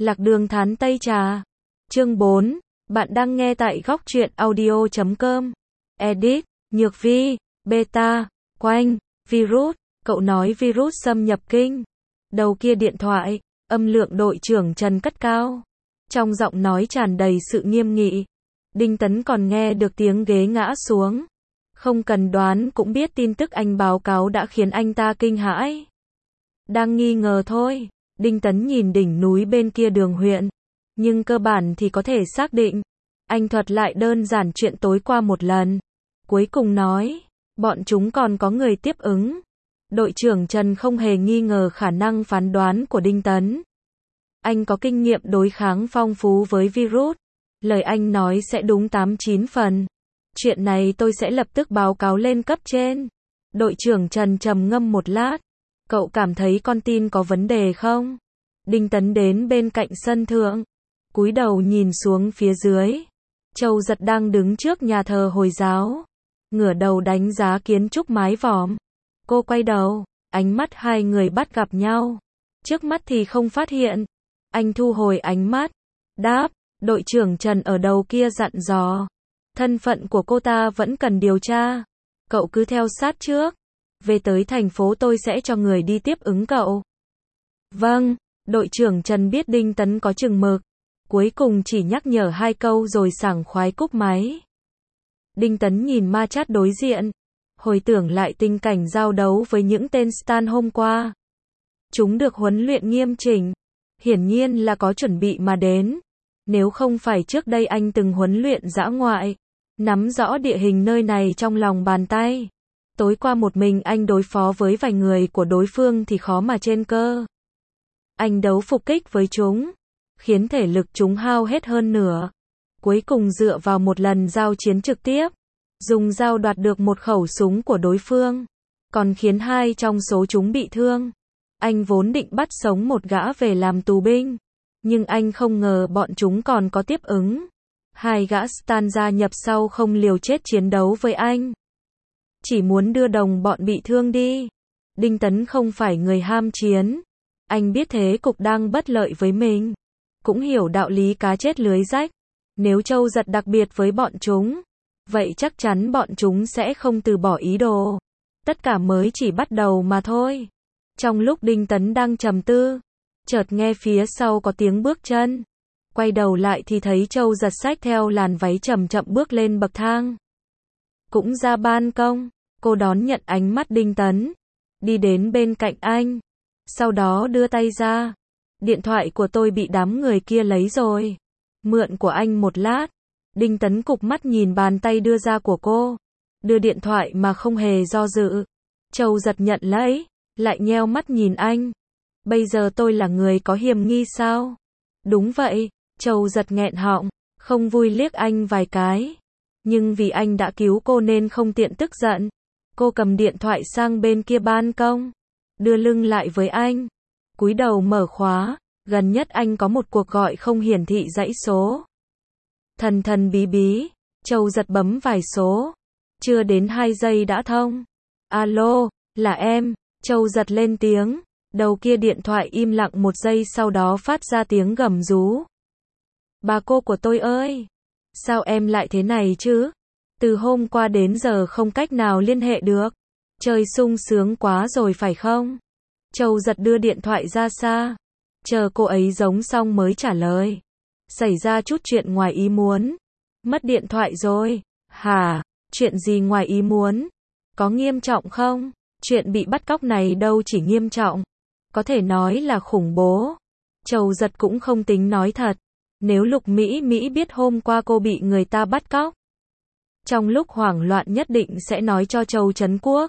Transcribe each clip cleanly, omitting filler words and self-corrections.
Lạc đường thán Tây trà. Chương 4. Bạn đang nghe tại góc truyện audio.com. Edit. Nhược vi. Beta. Quanh. Virus. Cậu nói virus xâm nhập kinh. Đầu kia điện thoại, âm lượng đội trưởng Trần cất cao. Trong giọng nói tràn đầy sự nghiêm nghị. Đinh Tấn còn nghe được tiếng ghế ngã xuống. Không cần đoán cũng biết tin tức anh báo cáo đã khiến anh ta kinh hãi. Đang nghi ngờ thôi. Đinh Tấn nhìn đỉnh núi bên kia đường huyện. Nhưng cơ bản thì có thể xác định. Anh thuật lại đơn giản chuyện tối qua một lần. Cuối cùng nói, bọn chúng còn có người tiếp ứng. Đội trưởng Trần không hề nghi ngờ khả năng phán đoán của Đinh Tấn. Anh có kinh nghiệm đối kháng phong phú với virus. Lời anh nói sẽ đúng 8-9 phần. Chuyện này tôi sẽ lập tức báo cáo lên cấp trên. Đội trưởng Trần trầm ngâm một lát. Cậu cảm thấy con tin có vấn đề không? Đinh Tấn đến bên cạnh sân thượng. Cúi đầu nhìn xuống phía dưới. Châu Giật đang đứng trước nhà thờ Hồi giáo. Ngửa đầu đánh giá kiến trúc mái vòm. Cô quay đầu, ánh mắt hai người bắt gặp nhau. Trước mắt thì không phát hiện. Anh thu hồi ánh mắt. Đáp, đội trưởng Trần ở đầu kia dặn dò. Thân phận của cô ta vẫn cần điều tra. Cậu cứ theo sát trước. Về tới thành phố tôi sẽ cho người đi tiếp ứng cậu. Vâng, đội trưởng Trần biết Đinh Tấn có chừng mực. Cuối cùng chỉ nhắc nhở 2 câu rồi sảng khoái cúp máy. Đinh Tấn nhìn ma chat đối diện. Hồi tưởng lại tình cảnh giao đấu với những tên stan hôm qua. Chúng được huấn luyện nghiêm chỉnh. Hiển nhiên là có chuẩn bị mà đến. Nếu không phải trước đây anh từng huấn luyện dã ngoại. Nắm rõ địa hình nơi này trong lòng bàn tay. Tối qua một mình anh đối phó với vài người của đối phương thì khó mà trên cơ. Anh đấu phục kích với chúng. Khiến thể lực chúng hao hết hơn nửa. Cuối cùng dựa vào một lần giao chiến trực tiếp. Dùng dao đoạt được một khẩu súng của đối phương. Còn khiến 2 trong số chúng bị thương. Anh vốn định bắt sống một gã về làm tù binh. Nhưng anh không ngờ bọn chúng còn có tiếp ứng. 2 gã stan gia nhập sau không liều chết chiến đấu với anh. Chỉ muốn đưa đồng bọn bị thương đi. Đinh Tấn không phải người ham chiến. Anh biết thế cục đang bất lợi với mình. Cũng hiểu đạo lý cá chết lưới rách. Nếu Châu Giật đặc biệt với bọn chúng, vậy chắc chắn bọn chúng sẽ không từ bỏ ý đồ. Tất cả mới chỉ bắt đầu mà thôi. Trong lúc Đinh Tấn đang trầm tư, chợt nghe phía sau có tiếng bước chân. Quay đầu lại thì thấy Châu Giật xách theo làn váy chậm chậm bước lên bậc thang. Cũng ra ban công, cô đón nhận ánh mắt Đinh Tấn. Đi đến bên cạnh anh. Sau đó đưa tay ra. Điện thoại của tôi bị đám người kia lấy rồi. Mượn của anh một lát. Đinh Tấn cụp mắt nhìn bàn tay đưa ra của cô. Đưa điện thoại mà không hề do dự. Châu Giật nhận lấy. Lại nheo mắt nhìn anh. Bây giờ tôi là người có hiểm nghi sao? Đúng vậy. Châu Giật nghẹn họng. Không vui liếc anh vài cái. Nhưng vì anh đã cứu cô nên không tiện tức giận. Cô cầm điện thoại sang bên kia ban công. Đưa lưng lại với anh. Cúi đầu mở khóa. Gần nhất anh có một cuộc gọi không hiển thị dãy số. Thần thần bí bí. Châu Giật bấm vài số. Chưa đến 2 giây đã thông. Alo, là em. Châu Giật lên tiếng. Đầu kia điện thoại im lặng 1 giây sau đó phát ra tiếng gầm rú. Bà cô của tôi ơi! Sao em lại thế này chứ? Từ hôm qua đến giờ không cách nào liên hệ được. Trời sung sướng quá rồi phải không? Châu Giật đưa điện thoại ra xa. Chờ cô ấy giống xong mới trả lời. Xảy ra chút chuyện ngoài ý muốn. Mất điện thoại rồi. Hả? Chuyện gì ngoài ý muốn? Có nghiêm trọng không? Chuyện bị bắt cóc này đâu chỉ nghiêm trọng. Có thể nói là khủng bố. Châu Giật cũng không tính nói thật. Nếu Lục Mỹ biết hôm qua cô bị người ta bắt cóc. Trong lúc hoảng loạn nhất định sẽ nói cho Châu Trấn Quốc.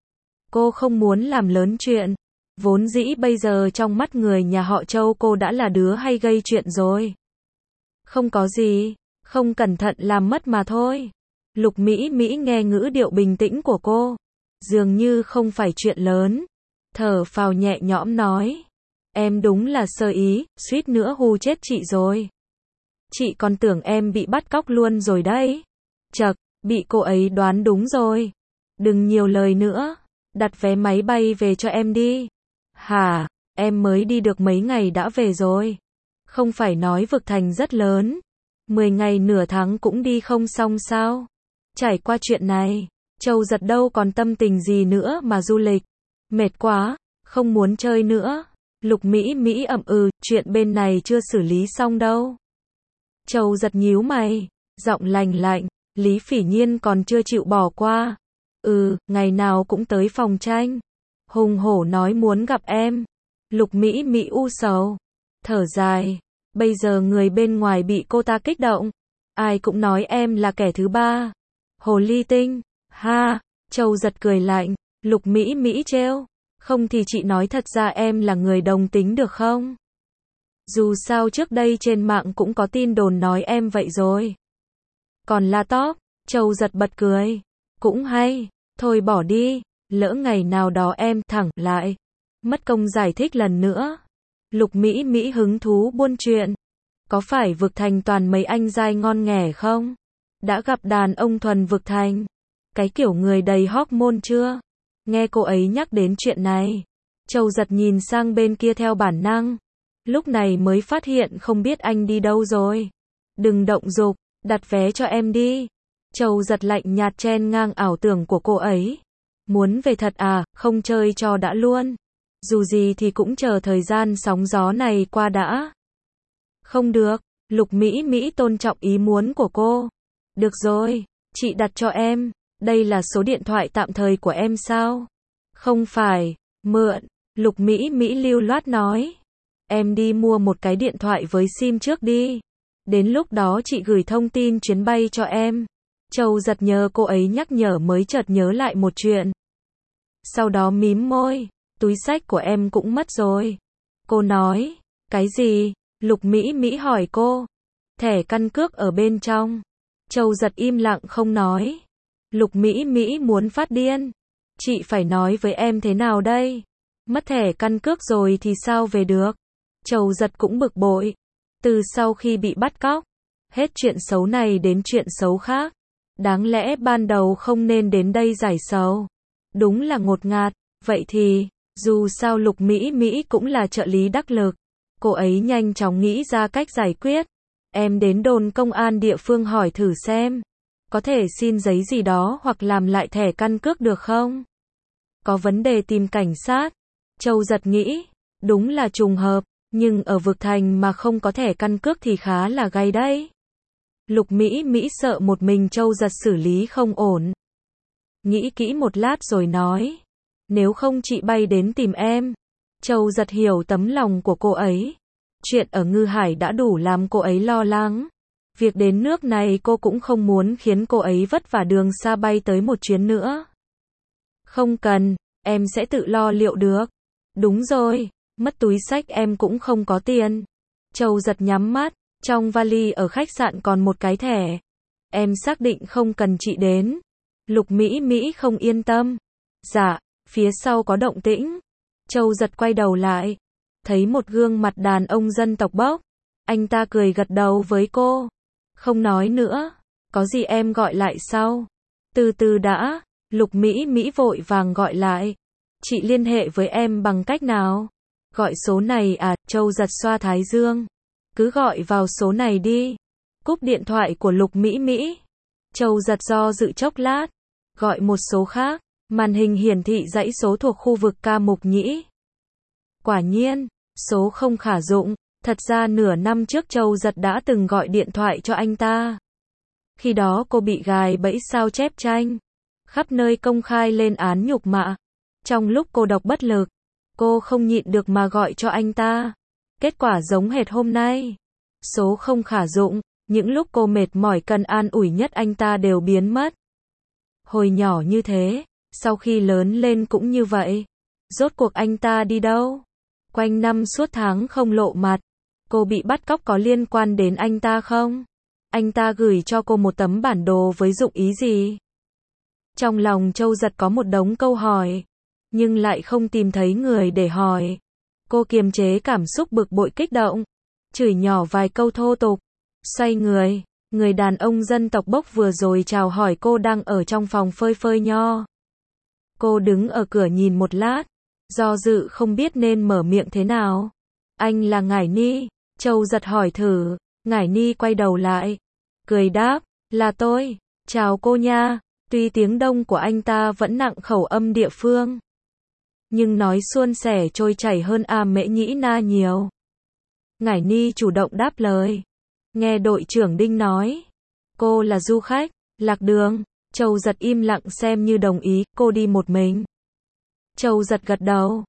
Cô không muốn làm lớn chuyện. Vốn dĩ bây giờ trong mắt người nhà họ Châu cô đã là đứa hay gây chuyện rồi. Không có gì, không cẩn thận làm mất mà thôi. Lục Mỹ nghe ngữ điệu bình tĩnh của cô. Dường như không phải chuyện lớn. Thở phào nhẹ nhõm nói. Em đúng là sơ ý, suýt nữa hù chết chị rồi. Chị còn tưởng em bị bắt cóc luôn rồi đấy. Chậc, bị cô ấy đoán đúng rồi. Đừng nhiều lời nữa. Đặt vé máy bay về cho em đi. Hả, em mới đi được mấy ngày đã về rồi. Không phải nói vực thành rất lớn, 10 ngày nửa tháng cũng đi không xong sao? Trải qua chuyện này, Châu Giật đâu còn tâm tình gì nữa mà du lịch. Mệt quá, không muốn chơi nữa. Lục Mỹ Mỹ ậm ừ, chuyện bên này chưa xử lý xong đâu. Châu Giật nhíu mày, giọng lành lạnh, Lý Phỉ Nhiên còn chưa chịu bỏ qua. Ngày nào cũng tới phòng tranh. Hùng hổ nói muốn gặp em. Lục Mỹ Mỹ u sầu, thở dài, bây giờ người bên ngoài bị cô ta kích động. Ai cũng nói em là kẻ thứ ba. Hồ ly tinh, ha, Châu Giật cười lạnh, Lục Mỹ Mỹ trêu. Không thì chị nói thật ra em là người đồng tính được không? Dù sao trước đây trên mạng cũng có tin đồn nói em vậy rồi. Còn là tóc, Châu Giật bật cười. Cũng hay, thôi bỏ đi, lỡ ngày nào đó em thẳng lại. Mất công giải thích lần nữa. Lục Mỹ Mỹ hứng thú buôn chuyện. Có phải vực thành toàn mấy anh giai ngon nghẻ không? Đã gặp đàn ông thuần vực thành. Cái kiểu người đầy hormone chưa? Nghe cô ấy nhắc đến chuyện này, Châu Giật nhìn sang bên kia theo bản năng. Lúc này mới phát hiện không biết anh đi đâu rồi. Đừng động dục, đặt vé cho em đi. Châu Giật lạnh nhạt chen ngang ảo tưởng của cô ấy. Muốn về thật à, không chơi cho đã luôn. Dù gì thì cũng chờ thời gian sóng gió này qua đã. Không được, Lục Mỹ Mỹ tôn trọng ý muốn của cô. Được rồi, chị đặt cho em. Đây là số điện thoại tạm thời của em sao? Không phải, mượn, Lục Mỹ Mỹ lưu loát nói. Em đi mua một cái điện thoại với SIM trước đi. Đến lúc đó chị gửi thông tin chuyến bay cho em. Châu Giật nhờ cô ấy nhắc nhở mới chợt nhớ lại một chuyện. Sau đó mím môi, túi xách của em cũng mất rồi. Cô nói, cái gì? Lục Mỹ Mỹ hỏi cô. Thẻ căn cước ở bên trong. Châu Giật im lặng không nói. Lục Mỹ Mỹ muốn phát điên. Chị phải nói với em thế nào đây? Mất thẻ căn cước rồi thì sao về được? Châu Giật cũng bực bội. Từ sau khi bị bắt cóc, hết chuyện xấu này đến chuyện xấu khác. Đáng lẽ ban đầu không nên đến đây giải sầu. Đúng là ngột ngạt. Vậy thì, dù sao Lục Mỹ Mỹ cũng là trợ lý đắc lực. Cô ấy nhanh chóng nghĩ ra cách giải quyết. Em đến đồn công an địa phương hỏi thử xem. Có thể xin giấy gì đó hoặc làm lại thẻ căn cước được không? Có vấn đề tìm cảnh sát. Châu Giật nghĩ, đúng là trùng hợp, nhưng ở vực thành mà không có thẻ căn cước thì khá là gay đấy. Lục Mỹ Mỹ sợ một mình Châu Giật xử lý không ổn. Nghĩ kỹ một lát rồi nói, nếu không chị bay đến tìm em. Châu Giật hiểu tấm lòng của cô ấy. Chuyện ở Ngư Hải đã đủ làm cô ấy lo lắng. Việc đến nước này cô cũng không muốn khiến cô ấy vất vả đường xa bay tới một chuyến nữa. Không cần, em sẽ tự lo liệu được. Đúng rồi, mất túi xách em cũng không có tiền. Châu Giật nhắm mắt, trong vali ở khách sạn còn một cái thẻ. Em xác định không cần chị đến. Lục Mỹ Mỹ không yên tâm. Dạ, phía sau có động tĩnh. Châu Giật quay đầu lại, thấy một gương mặt đàn ông dân tộc Bốc. Anh ta cười gật đầu với cô. Không nói nữa, có gì em gọi lại sau. Từ từ đã, Lục Mỹ Mỹ vội vàng gọi lại. Chị liên hệ với em bằng cách nào? Gọi số này à? Châu Giật xoa thái dương. Cứ gọi vào số này đi. Cúp điện thoại của Lục Mỹ Mỹ. Châu Giật do dự chốc lát. Gọi một số khác. Màn hình hiển thị dãy số thuộc khu vực ca Mục Nhĩ. Quả nhiên, số không khả dụng. Thật ra nửa năm trước Châu Giật đã từng gọi điện thoại cho anh ta. Khi đó cô bị gài bẫy sao chép tranh. Khắp nơi công khai lên án nhục mạ. Trong lúc cô độc bất lực, cô không nhịn được mà gọi cho anh ta. Kết quả giống hệt hôm nay. Số không khả dụng, những lúc cô mệt mỏi cần an ủi nhất anh ta đều biến mất. Hồi nhỏ như thế, sau khi lớn lên cũng như vậy. Rốt cuộc anh ta đi đâu? Quanh năm suốt tháng không lộ mặt. Cô bị bắt cóc có liên quan đến anh ta không? Anh ta gửi cho cô một tấm bản đồ với dụng ý gì? Trong lòng Châu Giật có một đống câu hỏi, nhưng lại không tìm thấy người để hỏi. Cô kiềm chế cảm xúc bực bội kích động, chửi nhỏ vài câu thô tục. Xoay người, người đàn ông dân tộc Bốc vừa rồi chào hỏi cô đang ở trong phòng phơi phơi nho. Cô đứng ở cửa nhìn một lát, do dự không biết nên mở miệng thế nào. Anh là Ngải Ni, Châu Giật hỏi thử, Ngải Ni quay đầu lại, cười đáp, là tôi, chào cô nha, tuy tiếng Đông của anh ta vẫn nặng khẩu âm địa phương, nhưng nói suôn sẻ trôi chảy hơn A Mễ Nhĩ Na nhiều. Ngải Ni chủ động đáp lời, nghe đội trưởng Đinh nói, cô là du khách, lạc đường, Châu Giật im lặng xem như đồng ý, cô đi một mình. Châu Giật gật đầu,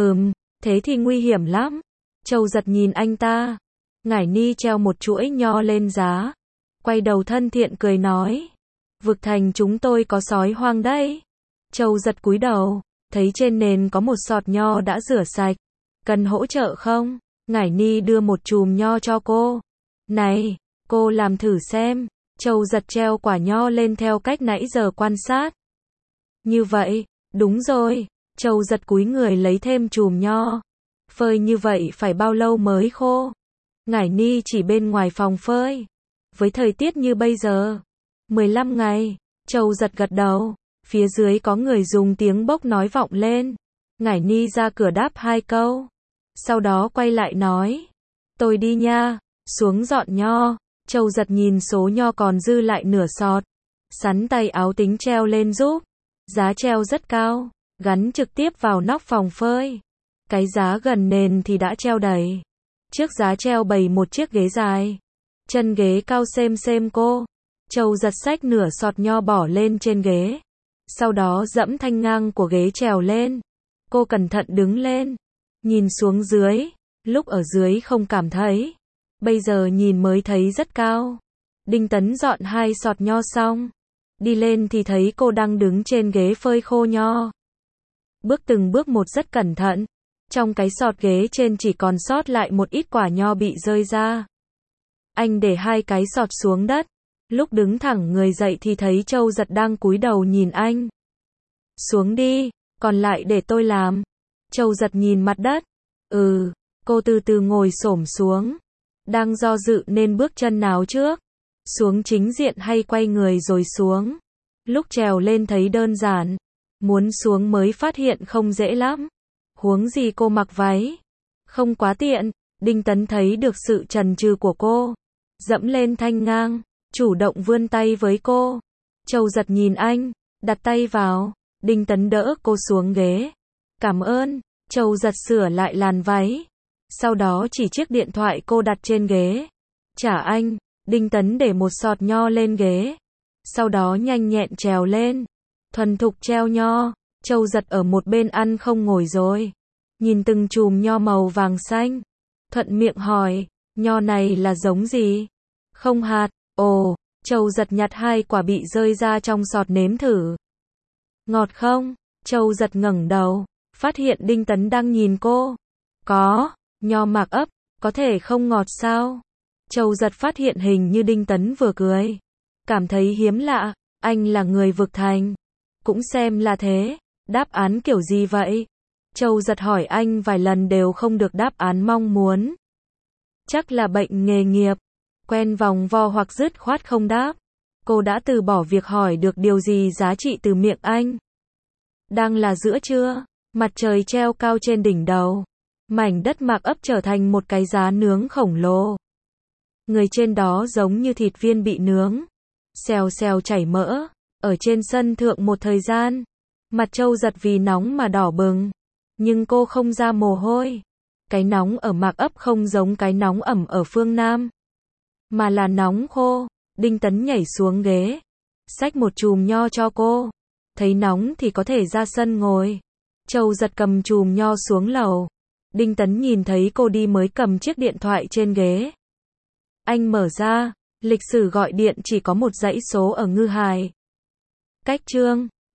thế thì nguy hiểm lắm. Châu Giật nhìn anh ta, Ngải Ni treo một chuỗi nho lên giá, quay đầu thân thiện cười nói, vực thành chúng tôi có sói hoang đấy. Châu Giật cúi đầu, thấy trên nền có một sọt nho đã rửa sạch, cần hỗ trợ không? Ngải Ni đưa một chùm nho cho cô. Này, cô làm thử xem. Châu Giật treo quả nho lên theo cách nãy giờ quan sát. Như vậy, đúng rồi. Châu Giật cúi người lấy thêm chùm nho. Phơi như vậy phải bao lâu mới khô? Ngải Ni chỉ bên ngoài phòng phơi. Với thời tiết như bây giờ, 15 ngày. Châu Giật gật đầu. Phía dưới có người dùng tiếng bốc nói vọng lên. Ngải Ni ra cửa đáp 2 câu. Sau đó quay lại nói, tôi đi nha, xuống dọn nho. Châu Giật nhìn số nho còn dư lại nửa sọt, sắn tay áo tính treo lên giúp. Giá treo rất cao, gắn trực tiếp vào nóc phòng phơi. Cái giá gần nền thì đã treo đầy. Trước giá treo bày một chiếc ghế dài, chân ghế cao xem cô. Châu Giật xách nửa sọt nho bỏ lên trên ghế, sau đó dẫm thanh ngang của ghế trèo lên. Cô cẩn thận đứng lên, nhìn xuống dưới, lúc ở dưới không cảm thấy, bây giờ nhìn mới thấy rất cao. Đinh Tấn dọn 2 sọt nho xong, đi lên thì thấy cô đang đứng trên ghế phơi khô nho. Bước từng bước một rất cẩn thận, trong cái sọt ghế trên chỉ còn sót lại một ít quả nho bị rơi ra. Anh để 2 cái sọt xuống đất, lúc đứng thẳng người dậy thì thấy Châu Giật đang cúi đầu nhìn anh. Xuống đi, còn lại để tôi làm. Châu Giật nhìn mặt đất. Cô từ từ ngồi xổm xuống. Đang do dự nên bước chân nào trước. Xuống chính diện hay quay người rồi xuống. Lúc trèo lên thấy đơn giản. Muốn xuống mới phát hiện không dễ lắm. Huống gì cô mặc váy. Không quá tiện. Đinh Tấn thấy được sự chần chừ của cô. Dẫm lên thanh ngang. Chủ động vươn tay với cô. Châu Giật nhìn anh. Đặt tay vào. Đinh Tấn đỡ cô xuống ghế. Cảm ơn. Châu Giật sửa lại làn váy. Sau đó chỉ chiếc điện thoại cô đặt trên ghế. Trả anh. Đinh Tấn để một sọt nho lên ghế. Sau đó nhanh nhẹn trèo lên. Thuần thục treo nho. Châu Giật ở một bên ăn không ngồi rồi. Nhìn từng chùm nho màu vàng xanh. Thuận miệng hỏi. Nho này là giống gì? Không hạt. Ồ. Châu Giật nhặt 2 quả bị rơi ra trong sọt nếm thử. Ngọt không? Châu Giật ngẩng đầu. Phát hiện Đinh Tấn đang nhìn cô. Có. Nho Mạc Ấp. Có thể không ngọt sao? Châu Giật phát hiện hình như Đinh Tấn vừa cười. Cảm thấy hiếm lạ. Anh là người vực thành. Cũng xem là thế. Đáp án kiểu gì vậy? Châu Giật hỏi anh vài lần đều không được đáp án mong muốn. Chắc là bệnh nghề nghiệp. Quen vòng vo hoặc dứt khoát không đáp. Cô đã từ bỏ việc hỏi được điều gì giá trị từ miệng anh. Đang là giữa trưa. Mặt trời treo cao trên đỉnh đầu. Mảnh đất Mạc Ấp trở thành một cái giá nướng khổng lồ. Người trên đó giống như thịt viên bị nướng. Xèo xèo chảy mỡ. Ở trên sân thượng một thời gian. Mặt Châu Giật vì nóng mà đỏ bừng. Nhưng cô không ra mồ hôi. Cái nóng ở Mạc Ấp không giống cái nóng ẩm ở phương Nam. Mà là nóng khô. Đinh Tấn nhảy xuống ghế. Xách một chùm nho cho cô. Thấy nóng thì có thể ra sân ngồi. Châu Giật cầm chùm nho xuống lầu. Đinh Tấn nhìn thấy cô đi mới cầm chiếc điện thoại trên ghế. Anh mở ra. Lịch sử gọi điện chỉ có một dãy số ở Ngư Hải. Cách chương